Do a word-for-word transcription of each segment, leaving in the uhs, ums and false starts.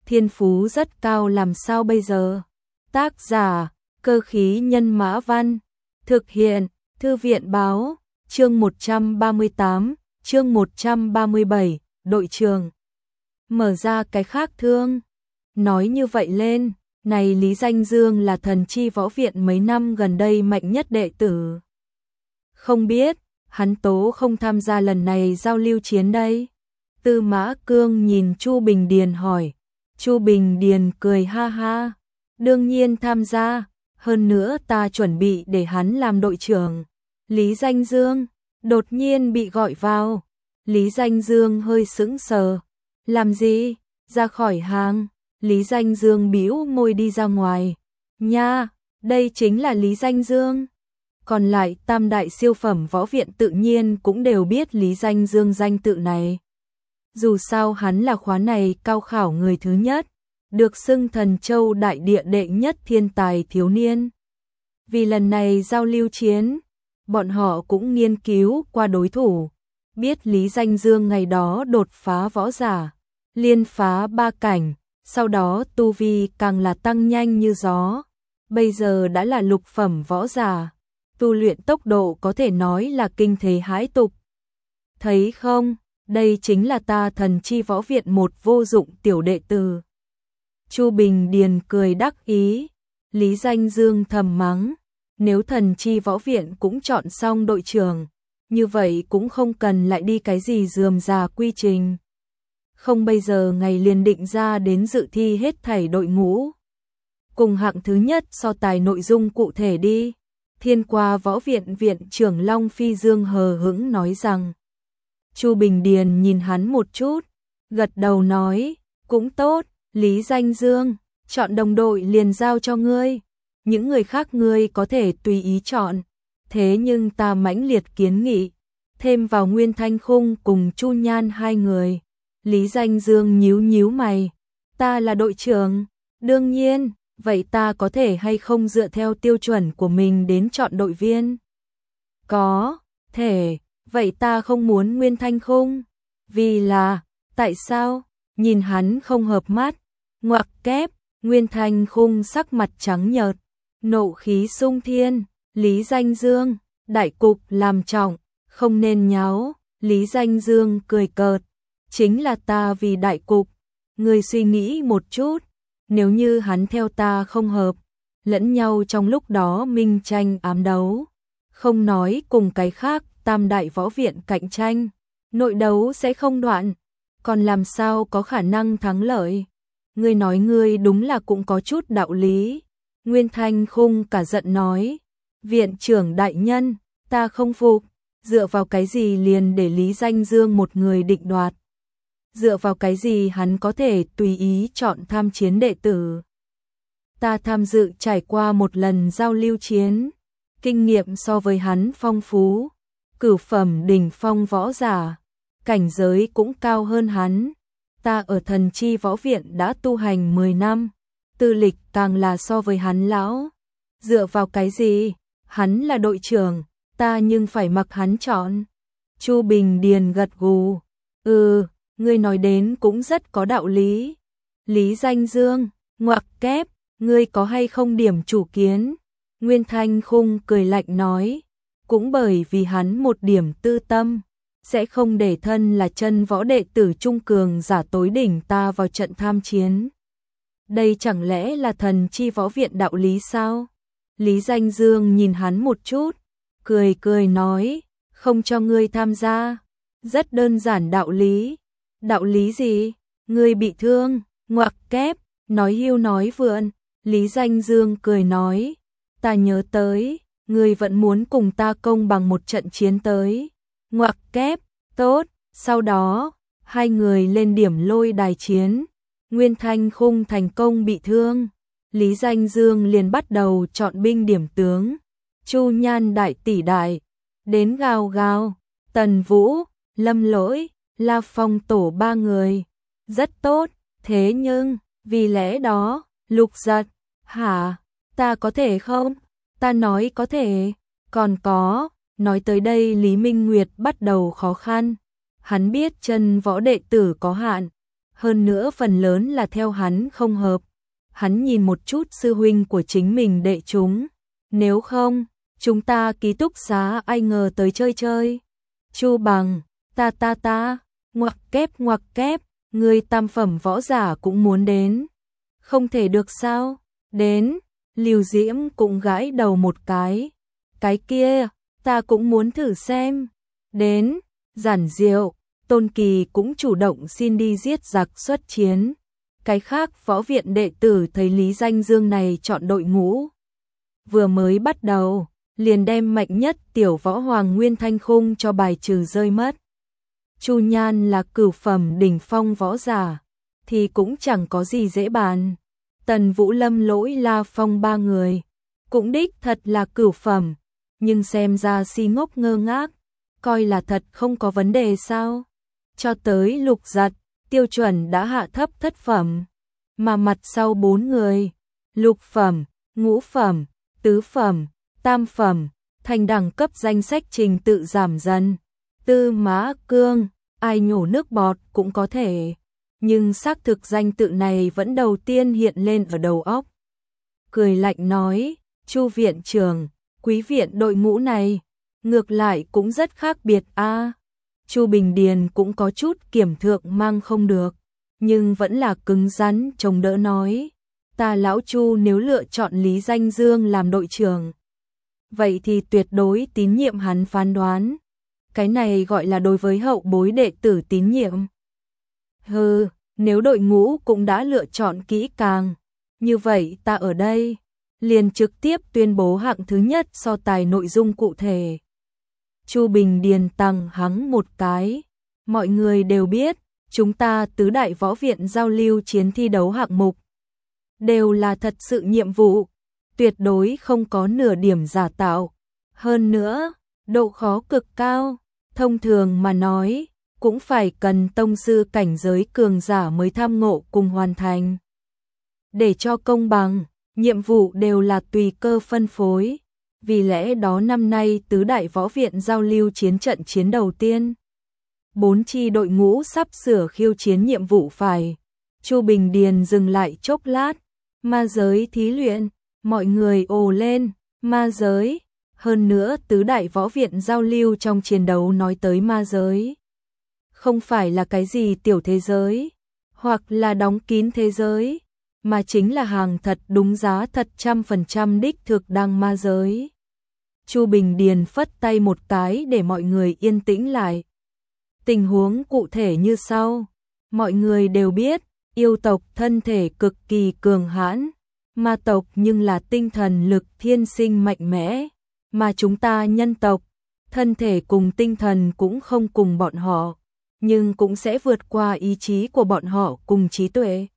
thiên phú rất cao làm sao bây giờ? Tác giả, Cơ khí nhân mã văn, thực hiện, Thư viện báo, chương một trăm ba mươi tám, chương một trăm ba mươi bảy, đội trưởng. Mở ra cái khác thương. Nói như vậy lên, này Lý Danh Dương là thần chi võ viện mấy năm gần đây mạnh nhất đệ tử. Không biết, hắn tố không tham gia lần này giao lưu chiến đây. Tư Mã Cương nhìn Chu Bình Điền hỏi. Chu Bình Điền cười ha ha. Đương nhiên tham gia, hơn nữa ta chuẩn bị để hắn làm đội trưởng. Lý Danh Dương, đột nhiên bị gọi vào. Lý Danh Dương hơi sững sờ. Làm gì? Ra khỏi hàng. Lý Danh Dương bĩu môi đi ra ngoài. Nha, đây chính là Lý Danh Dương. Còn lại tam đại siêu phẩm võ viện tự nhiên cũng đều biết Lý Danh Dương danh tự này. Dù sao hắn là khóa này cao khảo người thứ nhất, được xưng Thần Châu đại địa đệ nhất thiên tài thiếu niên. Vì lần này giao lưu chiến, bọn họ cũng nghiên cứu qua đối thủ, biết Lý Danh Dương ngày đó đột phá võ giả, liên phá ba cảnh, sau đó tu vi càng là tăng nhanh như gió, bây giờ đã là lục phẩm võ giả, tu luyện tốc độ có thể nói là kinh thế hãi tục. Thấy không, đây chính là ta thần chi võ viện một vô dụng tiểu đệ tử. Chu Bình Điền cười đắc ý, Lý Danh Dương thầm mắng, nếu thần chi võ viện cũng chọn xong đội trưởng, như vậy cũng không cần lại đi cái gì rườm rà quy trình. Không bây giờ ngày liền định ra đến dự thi hết thảy đội ngũ. Cùng hạng thứ nhất so tài nội dung cụ thể đi. Thiên Qua Võ Viện viện trưởng Long Phi Dương hờ hững nói rằng. Chu Bình Điền nhìn hắn một chút, gật đầu nói, cũng tốt, Lý Danh Dương, chọn đồng đội liền giao cho ngươi. Những người khác ngươi có thể tùy ý chọn. Thế nhưng ta mãnh liệt kiến nghị, thêm vào Nguyên Thanh Khung cùng Chu Nhan hai người. Lý Danh Dương nhíu nhíu mày, ta là đội trưởng, đương nhiên, vậy ta có thể hay không dựa theo tiêu chuẩn của mình đến chọn đội viên? Có, thể, vậy ta không muốn Nguyên Thanh Khung. Vì là, tại sao? Nhìn hắn không hợp mắt, ngoặc kép, Nguyên Thanh Khung sắc mặt trắng nhợt, nộ khí sung thiên, Lý Danh Dương, đại cục làm trọng, không nên nháo, Lý Danh Dương cười cợt. Chính là ta vì đại cục, ngươi suy nghĩ một chút, nếu như hắn theo ta không hợp, lẫn nhau trong lúc đó minh tranh ám đấu, không nói cùng cái khác tam đại võ viện cạnh tranh, nội đấu sẽ không đoạn, còn làm sao có khả năng thắng lợi. Ngươi nói ngươi đúng là cũng có chút đạo lý. Nguyên Thanh Khung cả giận nói, viện trưởng đại nhân, ta không phục, dựa vào cái gì liền để Lý Danh Dương một người định đoạt. Dựa vào cái gì hắn có thể tùy ý chọn tham chiến đệ tử. Ta tham dự trải qua một lần giao lưu chiến, kinh nghiệm so với hắn phong phú, cửu phẩm đỉnh phong võ giả, cảnh giới cũng cao hơn hắn. Ta ở thần chi võ viện đã tu hành mười năm, tư lịch càng là so với hắn lão. Dựa vào cái gì? Hắn là đội trưởng, ta nhưng phải mặc hắn chọn. Chu Bình Điền gật gù, ừ, ngươi nói đến cũng rất có đạo lý. Lý Danh Dương, ngoặc kép, ngươi có hay không điểm chủ kiến? Nguyên Thanh Khung cười lạnh nói, cũng bởi vì hắn một điểm tư tâm, sẽ không để thân là chân võ đệ tử trung cường giả tối đỉnh ta vào trận tham chiến. Đây chẳng lẽ là thần chi võ viện đạo lý sao? Lý Danh Dương nhìn hắn một chút, cười cười nói, không cho ngươi tham gia. Rất đơn giản đạo lý. Đạo lý gì? Ngươi bị thương, ngoặc kép, nói hưu nói vượn. Lý Danh Dương cười nói, ta nhớ tới, ngươi vẫn muốn cùng ta công bằng một trận chiến tới. Ngoặc kép, tốt, sau đó, hai người lên điểm lôi đài chiến. Nguyên Thanh Khung thành công bị thương. Lý Danh Dương liền bắt đầu chọn binh điểm tướng. Chu Nhan đại tỷ đại, đến gào gào, Tần Vũ, Lâm Lỗi, La Phong tổ ba người. Rất tốt, thế nhưng, vì lẽ đó, Lục Giật, hả, ta có thể không? Ta nói có thể, còn có, nói tới đây Lý Minh Nguyệt bắt đầu khó khăn. Hắn biết chân võ đệ tử có hạn, hơn nữa phần lớn là theo hắn không hợp. Hắn nhìn một chút sư huynh của chính mình đệ chúng, nếu không, chúng ta ký túc xá ai ngờ tới chơi chơi. Chu Bằng, ta ta ta, ngoặc kép ngoặc kép, người tam phẩm võ giả cũng muốn đến. Không thể được sao? Đến, Lưu Diễm cũng gãi đầu một cái. Cái kia, ta cũng muốn thử xem. Đến, Giản Diệu, Tôn Kỳ cũng chủ động xin đi giết giặc xuất chiến. Cái khác võ viện đệ tử thấy Lý Danh Dương này chọn đội ngũ. Vừa mới bắt đầu, liền đem mạnh nhất tiểu võ hoàng Nguyên Thanh Khung cho bài trừ rơi mất. Chu Nhan là cửu phẩm đỉnh phong võ giả, thì cũng chẳng có gì dễ bàn. Tần Vũ Lâm Lỗi La Phong ba người, cũng đích thật là cửu phẩm, nhưng xem ra si ngốc ngơ ngác, coi là thật không có vấn đề sao. Cho tới Lục Giật, tiêu chuẩn đã hạ thấp thất phẩm, mà mặt sau bốn người, lục phẩm, ngũ phẩm, tứ phẩm, tam phẩm, thành đẳng cấp danh sách trình tự giảm dần. Tư Mã Cương, ai nhổ nước bọt cũng có thể, nhưng xác thực danh tự này vẫn đầu tiên hiện lên ở đầu óc. Cười lạnh nói, Chu viện trưởng, quý viện đội ngũ này, ngược lại cũng rất khác biệt a. Chu Bình Điền cũng có chút kiểm thượng mang không được, nhưng vẫn là cứng rắn chống đỡ nói, ta lão Chu nếu lựa chọn Lý Danh Dương làm đội trưởng, vậy thì tuyệt đối tín nhiệm hắn phán đoán. Cái này gọi là đối với hậu bối đệ tử tín nhiệm. Hừ, nếu đội ngũ cũng đã lựa chọn kỹ càng, như vậy ta ở đây liền trực tiếp tuyên bố hạng thứ nhất so tài nội dung cụ thể. Chu Bình Điền tằng hắng một cái, mọi người đều biết, chúng ta tứ đại võ viện giao lưu chiến thi đấu hạng mục đều là thật sự nhiệm vụ, tuyệt đối không có nửa điểm giả tạo. Hơn nữa, độ khó cực cao, thông thường mà nói, cũng phải cần tông sư cảnh giới cường giả mới tham ngộ cùng hoàn thành. Để cho công bằng, nhiệm vụ đều là tùy cơ phân phối, vì lẽ đó năm nay tứ đại võ viện giao lưu chiến trận chiến đầu tiên. Bốn chi đội ngũ sắp sửa khiêu chiến nhiệm vụ phải. Chu Bình Điền dừng lại chốc lát, ma giới thí luyện, mọi người ồ lên, ma giới. Hơn nữa tứ đại võ viện giao lưu trong chiến đấu nói tới ma giới. Không phải là cái gì tiểu thế giới, hoặc là đóng kín thế giới, mà chính là hàng thật đúng giá thật trăm phần trăm đích thực đang ma giới. Chu Bình Điền phất tay một cái để mọi người yên tĩnh lại. Tình huống cụ thể như sau, mọi người đều biết, yêu tộc thân thể cực kỳ cường hãn, ma tộc nhưng là tinh thần lực thiên sinh mạnh mẽ, mà chúng ta nhân tộc, thân thể cùng tinh thần cũng không cùng bọn họ, nhưng cũng sẽ vượt qua ý chí của bọn họ cùng trí tuệ.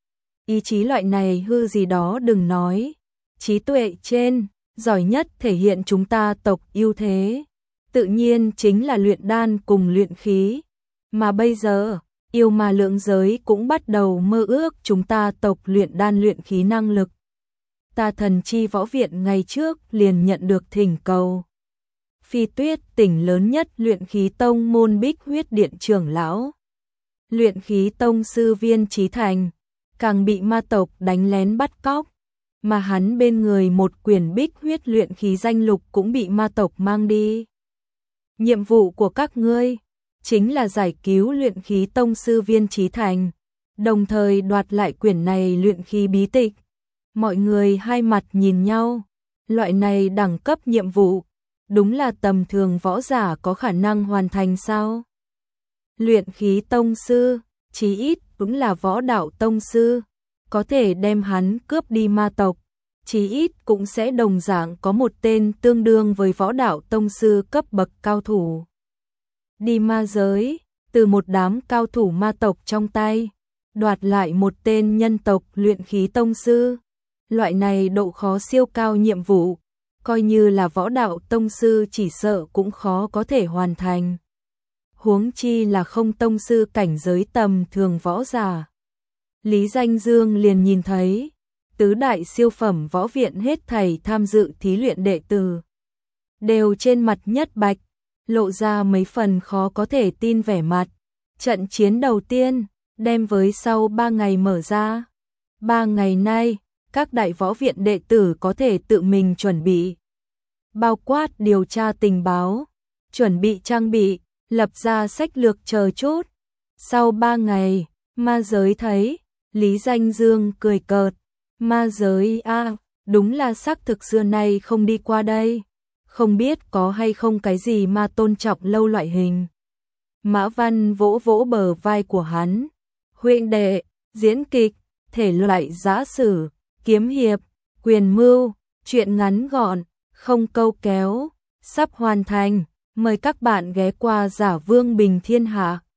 Ý chí loại này hư gì đó đừng nói, trí tuệ trên, giỏi nhất thể hiện chúng ta tộc ưu thế, tự nhiên chính là luyện đan cùng luyện khí, mà bây giờ, yêu ma lượng giới cũng bắt đầu mơ ước chúng ta tộc luyện đan luyện khí năng lực. Ta Thần Chi Võ Viện ngày trước liền nhận được thỉnh cầu. Phi Tuyết tỉnh lớn nhất luyện khí tông môn Bích Huyết Điện trưởng lão, luyện khí tông sư Viên Chí Thành, càng bị ma tộc đánh lén bắt cóc, mà hắn bên người một quyển Bích Huyết luyện khí danh lục cũng bị ma tộc mang đi. Nhiệm vụ của các ngươi chính là giải cứu luyện khí tông sư Viên Chí Thành, đồng thời đoạt lại quyển này luyện khí bí tịch. Mọi người hai mặt nhìn nhau, loại này đẳng cấp nhiệm vụ, đúng là tầm thường võ giả có khả năng hoàn thành sao? Luyện khí tông sư, chí ít cũng là võ đạo tông sư, có thể đem hắn cướp đi ma tộc, chí ít cũng sẽ đồng dạng có một tên tương đương với võ đạo tông sư cấp bậc cao thủ. Đi ma giới, từ một đám cao thủ ma tộc trong tay, đoạt lại một tên nhân tộc luyện khí tông sư. Loại này độ khó siêu cao nhiệm vụ, coi như là võ đạo tông sư chỉ sợ cũng khó có thể hoàn thành. Huống chi là không tông sư cảnh giới tầm thường võ giả. Lý Danh Dương liền nhìn thấy, tứ đại siêu phẩm võ viện hết thảy tham dự thí luyện đệ tử, đều trên mặt nhất bạch, lộ ra mấy phần khó có thể tin vẻ mặt. Trận chiến đầu tiên, đem với sau ba ngày mở ra. Ba ngày nay, các đại võ viện đệ tử có thể tự mình chuẩn bị, bao quát điều tra tình báo, chuẩn bị trang bị, lập ra sách lược chờ chút. Sau ba ngày, ma giới thấy, Lý Danh Dương cười cợt, ma giới a, à, đúng là xác thực xưa nay không đi qua đây, không biết có hay không cái gì ma tôn trọng lâu loại hình. Mã Văn vỗ vỗ bờ vai của hắn, huynh đệ, diễn kịch, thể loại giã sử, kiếm hiệp, quyền mưu, truyện ngắn gọn, không câu kéo, sắp hoàn thành, mời các bạn ghé qua Giả Vương Bình Thiên Hạ.